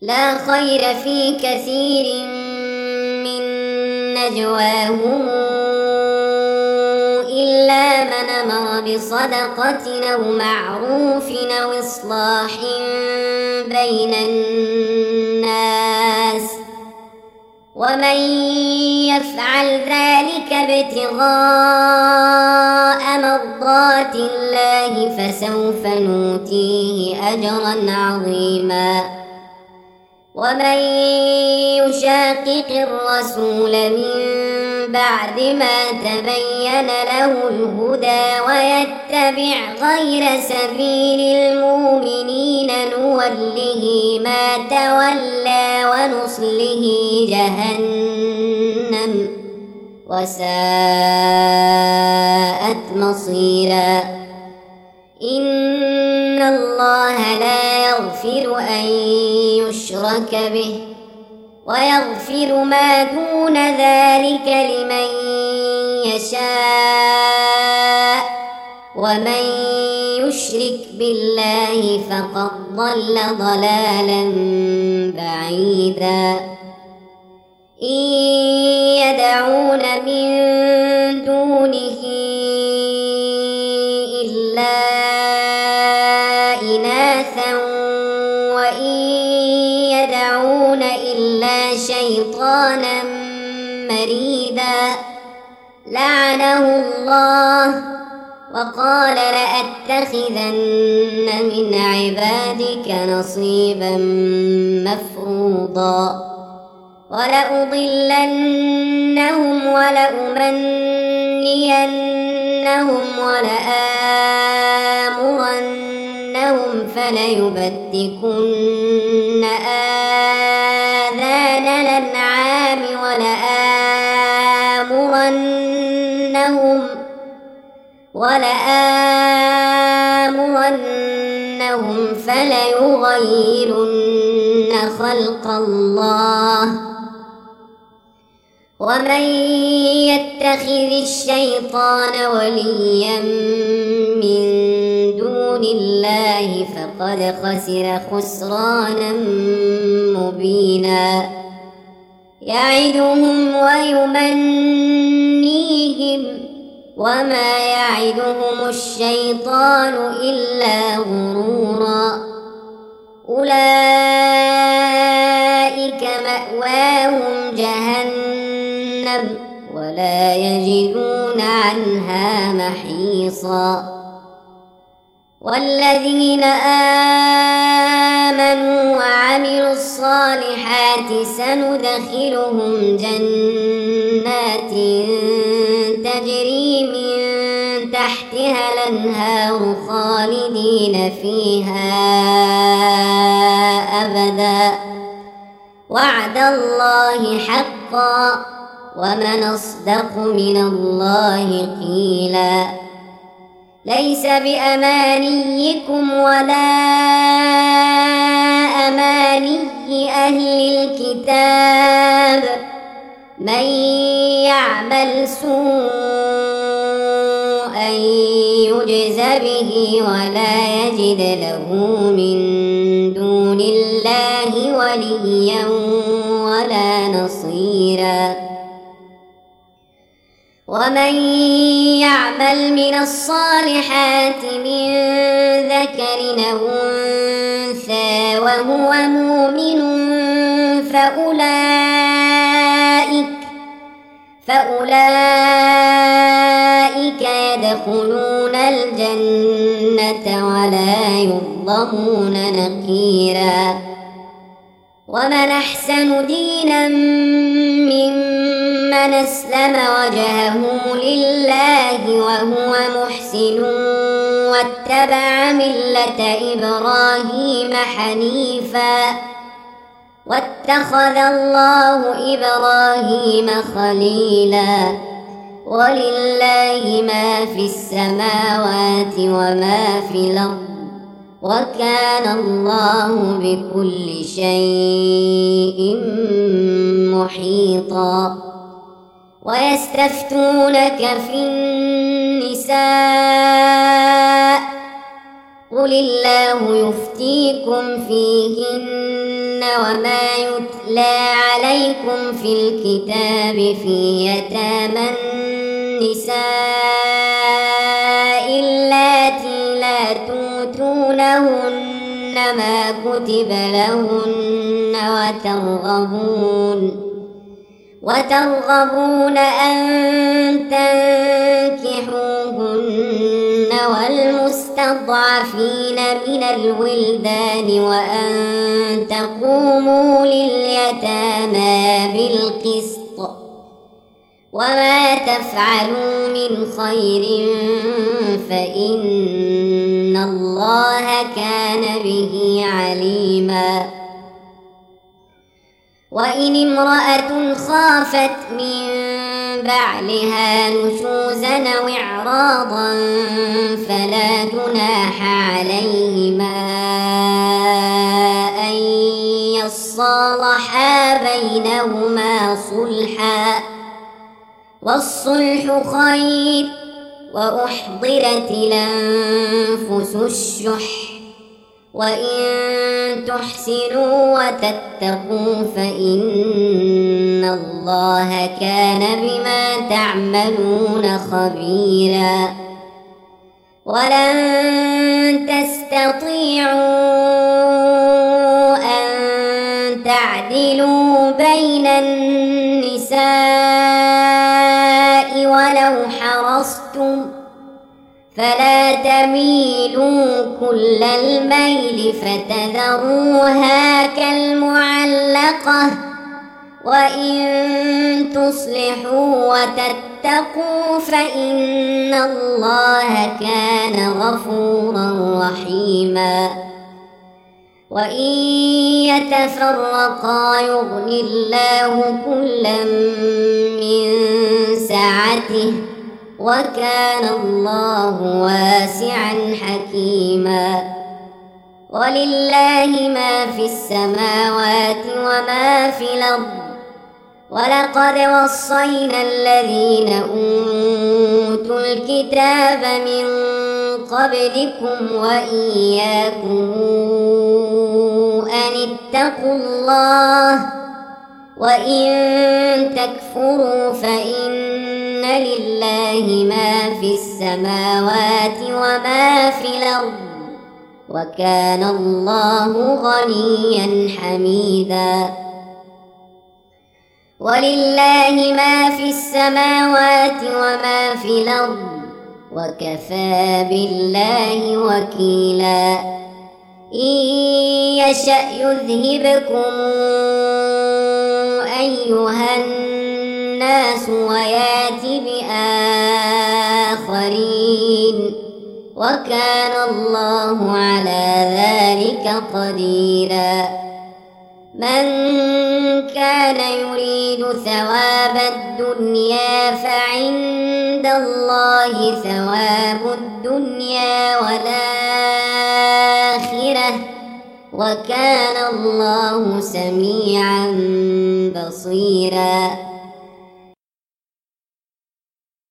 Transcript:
لا خير في كثير من نجواهم إلا من أمر بصدقة أو معروف أو إصلاح بين الناس ومن يفعل ذلك ابتغاء مرضات الله فسوف نؤتيه أجرا عظيما ومن يشاقق الرسول من بعد ما تبين له الهدى ويتبع غير سبيل المؤمنين نوله ما تولى ونصله جهنم وساءت مصيرا إن الله لا يغفر أن يشرك به ويغفر ما دون ذلك لمن يشاء ومن يشرك بالله فقد ضل ضلالا بعيدا إن يدعون من دونه إلا إناثا وإن يدعون إلا شيطانا مريدا لعنه الله وقال لأتخذن من عبادك نصيبا مفروضا ولأضلنهم ولأمنينهم ولآمرنهم فليبتكن آذان الأنعام ولآمرنهم فليغيرن خلق الله ومن يتخذ الشيطان وليا من دون الله فقد خسر خسرانا مبينا يعدهم ويمنيهم وما يعدهم الشيطان إلا غرورا أولئك مأواهم جهنم ولا يجدون عنها محيصا والذين آمنوا وعملوا الصالحات سندخلهم جنات تجري من تحتها الأنهار خالدين فيها أبدا وعد الله حقا ومن أصدق من الله قيلا ليس بأمانيكم ولا أماني أهل الكتاب من يعمل سوءا يجز به ولا يجد له من دون الله وليا ولا نصيرا ومن يعمل من الصالحات من ذكر أو أنثى وهو مؤمن فأولئك يدخلون الجنة ولا يظلمون نقيرا ومن أحسن دينا ممن أسلم وجهه لله وهو محسن واتبع ملة إبراهيم حنيفا واتخذ الله إبراهيم خليلا ولله ما في السماوات وما في الأرض وكان الله بكل شيء محيطا ويستفتونك في النساء قل الله يفتيكم فيهن وما يتلى عليكم في الكتاب في يتامى النساء اللاتي لا توتونهن ما كتب لهن وترغبون أن تنكحوهن والمستضعفين من الولدان وأن تقوموا لليتامى بالقسط وما تفعلوا من خير فإن الله كان به عليما. وإن امرأة خافت من بعلها نشوزا أو إعراضا فلا جناح عليهما أن يصالحا بينهما صلحا والصلح خير وأحضرت الأنفس الشح وإن تحسنوا وتتقوا فإن الله كان بما تعملون خبيرا. ولن تستطيعوا أن تعدلوا بين النساء ولو حرصتم فلا تميلوا كل الميل فتذروها كالمعلقة وإن تصلحوا وتتقوا فإن الله كان غفورا رحيما. وإن يتفرقا يغن الله كلا من سعته وكان الله واسعا حكيما. ولله ما في السماوات وما في الأرض ولقد وصينا الذين أوتوا الكتاب من قبلكم وإياكم أن اتقوا الله وإن تكفروا فإن لله ما في السماوات وما في الأرض وكان الله غنيا حميدا. ولله ما في السماوات وما في الأرض وكفى بالله وكيلا. إن يشأ يذهبكم أيها الناس ويات بآخرين وكان الله على ذلك قديرا. من كان يريد ثواب الدنيا فعند الله ثواب الدنيا والآخرة وكان الله سميعا بصيرا.